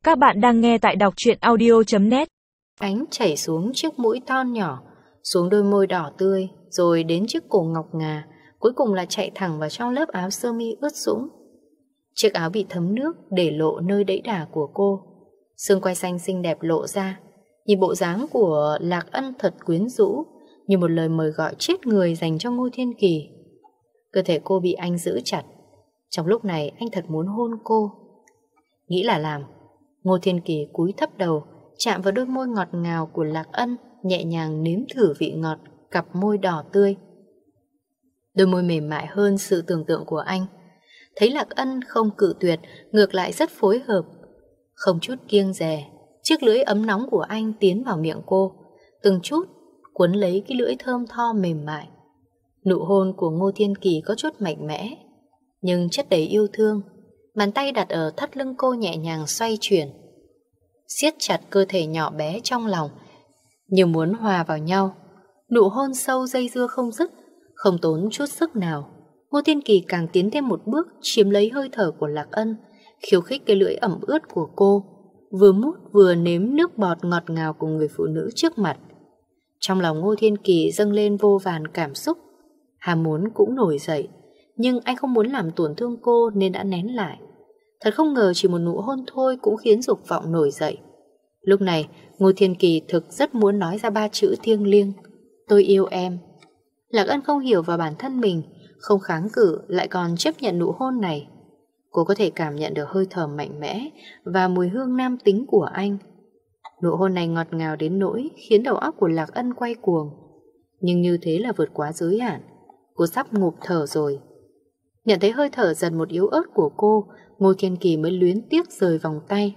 Các bạn đang nghe tại đọc truyện audio.net. Ánh chảy xuống chiếc mũi thon nhỏ, xuống đôi môi đỏ tươi, rồi đến chiếc cổ ngọc ngà, cuối cùng là chạy thẳng vào trong lớp áo sơ mi ướt sũng. Chiếc áo bị thấm nước để lộ nơi đẫy đà của cô. Xương quai xanh xinh đẹp lộ ra. Nhìn bộ dáng của Lạc Ân thật quyến rũ, như một lời mời gọi chết người dành cho Ngô Thiên Kỳ. Cơ thể cô bị anh giữ chặt. Trong lúc này anh thật muốn hôn cô. Nghĩ là làm, Ngô Thiên Kỳ cúi thấp đầu, chạm vào đôi môi ngọt ngào của Lạc Ân, nhẹ nhàng nếm thử vị ngọt cặp môi đỏ tươi. Đôi môi mềm mại hơn sự tưởng tượng của anh. Thấy Lạc Ân không cự tuyệt, ngược lại rất phối hợp, không chút kiêng dè. Chiếc lưỡi ấm nóng của anh tiến vào miệng cô, từng chút cuốn lấy cái lưỡi thơm tho mềm mại. Nụ hôn của Ngô Thiên Kỳ có chút mạnh mẽ, nhưng chất đầy yêu thương. Bàn tay đặt ở thắt lưng cô nhẹ nhàng xoay chuyển, siết chặt cơ thể nhỏ bé trong lòng, như muốn hòa vào nhau. Nụ hôn sâu dây dưa không dứt, không tốn chút sức nào. Ngô Thiên Kỳ càng tiến thêm một bước, chiếm lấy hơi thở của Lạc Ân, khiêu khích cái lưỡi ẩm ướt của cô, vừa mút vừa nếm nước bọt ngọt ngào của người phụ nữ trước mặt. Trong lòng Ngô Thiên Kỳ dâng lên vô vàn cảm xúc, ham muốn cũng nổi dậy, nhưng anh không muốn làm tổn thương cô nên đã nén lại. Thật không ngờ chỉ một nụ hôn thôi cũng khiến dục vọng nổi dậy. Lúc này Ngô Thiên Kỳ thực rất muốn nói ra ba chữ thiêng liêng: tôi yêu em. Lạc Ân không hiểu vào bản thân mình, không kháng cự, lại còn chấp nhận nụ hôn này. Cô có thể cảm nhận được hơi thở mạnh mẽ và mùi hương nam tính của anh. Nụ hôn này ngọt ngào đến nỗi khiến đầu óc của Lạc Ân quay cuồng. Nhưng như thế là vượt quá giới hạn. Cô sắp ngụp thở rồi. Nhận thấy hơi thở dần một yếu ớt của cô, Ngô Thiên Kỳ mới luyến tiếc rời vòng tay.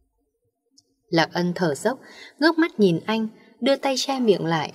Lạc Ân thở dốc, ngước mắt nhìn anh, đưa tay che miệng lại.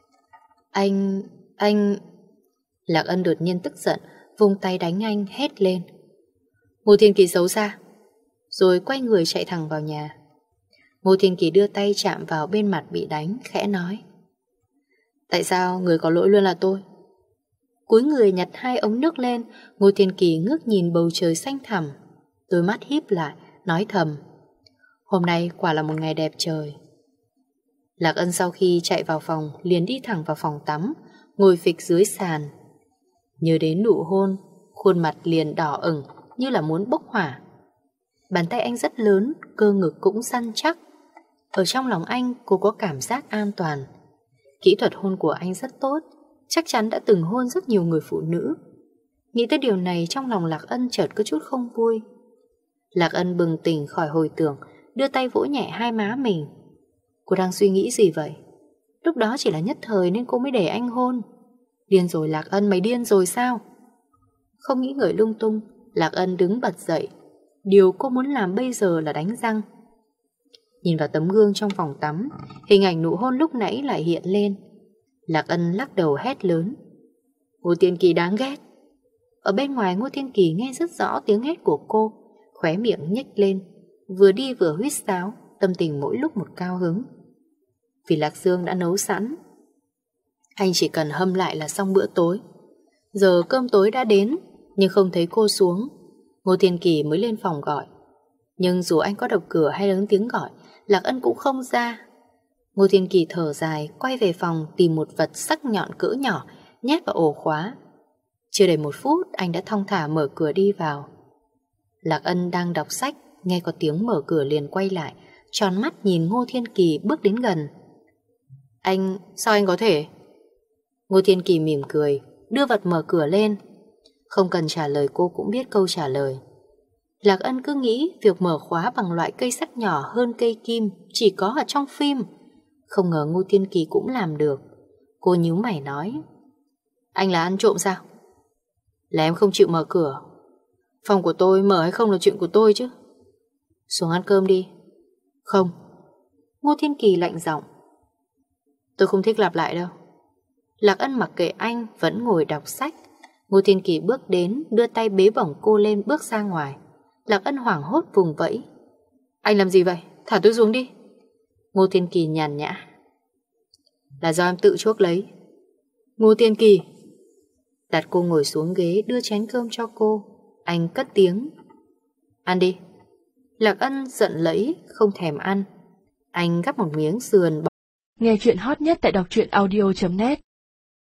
Anh... Lạc Ân đột nhiên tức giận, vung tay đánh anh, hét lên: Ngô Thiên Kỳ xấu xa! Rồi quay người chạy thẳng vào nhà. Ngô Thiên Kỳ đưa tay chạm vào bên mặt bị đánh, khẽ nói: tại sao người có lỗi luôn là tôi? Cúi người nhặt hai ống nước lên, Ngô Thiên Kỳ ngước nhìn bầu trời xanh thẳm, đôi mắt híp lại, nói thầm: hôm nay quả là một ngày đẹp trời. Lạc Ân sau khi chạy vào phòng liền đi thẳng vào phòng tắm, ngồi phịch dưới sàn. Nhớ đến nụ hôn, khuôn mặt liền đỏ ửng như là muốn bốc hỏa. Bàn tay anh rất lớn, cơ ngực cũng săn chắc. Ở trong lòng anh cô có cảm giác an toàn. Kỹ thuật hôn của anh rất tốt, chắc chắn đã từng hôn rất nhiều người phụ nữ. Nghĩ tới điều này trong lòng Lạc Ân chợt có chút không vui. Lạc Ân bừng tỉnh khỏi hồi tưởng, đưa tay vỗ nhẹ hai má mình. Cô đang suy nghĩ gì vậy? Lúc đó chỉ là nhất thời nên cô mới để anh hôn. Điên rồi Lạc Ân, mày điên rồi sao? Không nghĩ ngợi lung tung, Lạc Ân đứng bật dậy. Điều cô muốn làm bây giờ là đánh răng. Nhìn vào tấm gương trong phòng tắm, hình ảnh nụ hôn lúc nãy lại hiện lên. Lạc Ân lắc đầu hét lớn: Ngô Thiên Kỳ đáng ghét! Ở bên ngoài Ngô Thiên Kỳ nghe rất rõ tiếng hét của cô, khóe miệng nhếch lên, vừa đi vừa huýt sáo, tâm tình mỗi lúc một cao hứng. Vì Lạc Dương đã nấu sẵn, anh chỉ cần hâm lại là xong bữa tối. Giờ cơm tối đã đến, nhưng không thấy cô xuống. Ngô Thiên Kỳ mới lên phòng gọi. Nhưng dù anh có đập cửa hay lớn tiếng gọi, Lạc Ân cũng không ra. Ngô Thiên Kỳ thở dài, quay về phòng tìm một vật sắc nhọn cỡ nhỏ, nhét vào ổ khóa. Chưa đầy 1 phút, anh đã thong thả mở cửa đi vào. Lạc Ân đang đọc sách, nghe có tiếng mở cửa liền quay lại, tròn mắt nhìn Ngô Thiên Kỳ bước đến gần. Sao anh có thể? Ngô Thiên Kỳ mỉm cười, đưa vật mở cửa lên. Không cần trả lời cô cũng biết câu trả lời. Lạc Ân cứ nghĩ việc mở khóa bằng loại cây sắt nhỏ hơn cây kim chỉ có ở trong phim. Không ngờ Ngô Thiên Kỳ cũng làm được. Cô nhíu mày nói: anh là ăn trộm sao? Là em không chịu mở cửa. Phòng của tôi mở hay không là chuyện của tôi chứ. Xuống ăn cơm đi. Không. Ngô Thiên Kỳ lạnh giọng: tôi không thích lặp lại đâu. Lạc Ân mặc kệ anh, vẫn ngồi đọc sách. Ngô Thiên Kỳ bước đến, đưa tay bế bổng cô lên bước ra ngoài. Lạc Ân hoảng hốt vùng vẫy: anh làm gì vậy? Thả tôi xuống đi. Ngô Thiên Kỳ nhàn nhã: là do em tự chuốc lấy. Ngô Thiên Kỳ. Đặt cô ngồi xuống ghế, đưa chén cơm cho cô. Anh cất tiếng: ăn đi. Lạc Ân giận lẫy, không thèm ăn. Anh gắp một miếng sườn. Nghe chuyện hot nhất tại đọc truyện audio.net